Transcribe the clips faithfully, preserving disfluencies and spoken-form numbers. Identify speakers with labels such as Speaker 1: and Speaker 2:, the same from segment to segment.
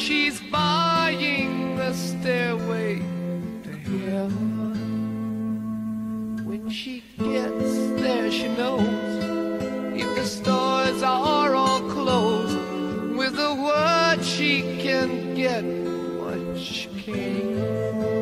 Speaker 1: she's buying the stairway to heaven. When she gets there, she knows if the stores are all closed, with a word she can get what she came for.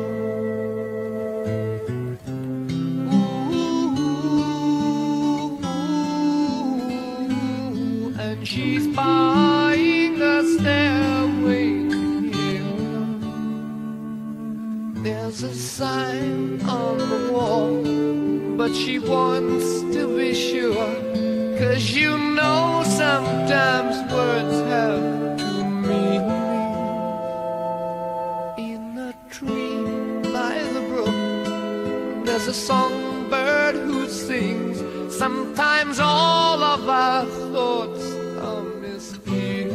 Speaker 1: Ooh, and she's buying the stairway to heaven. There's a sign on the wall, but she wants to be sure, 'cause you know sometimes words have two meanings. In a tree by the brook, there's a songbird who sings. Sometimes all of our thoughts are misgiven.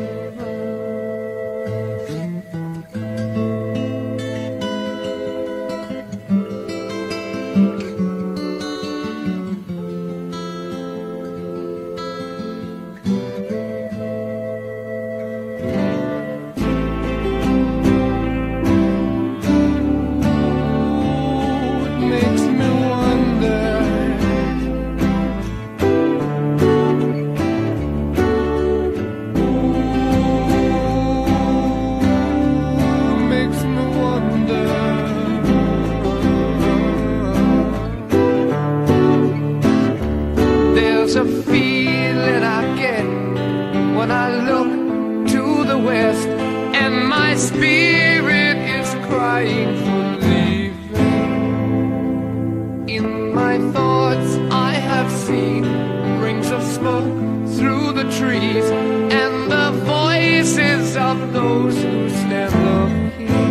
Speaker 1: There's a feeling I get when I look to the west, and my spirit is crying for leaving. In my thoughts I have seen rings of smoke through the trees, and the voices of those who stand up here.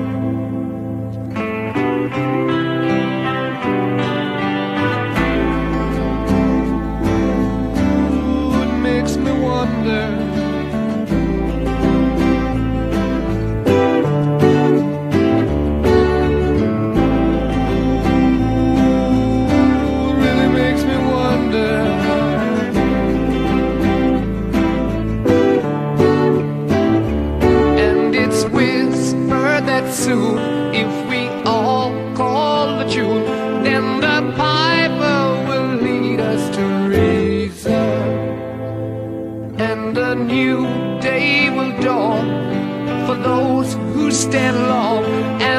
Speaker 1: Soon, if we all call the tune, then the piper will lead us to reason, and a new day will dawn for those who stand long. And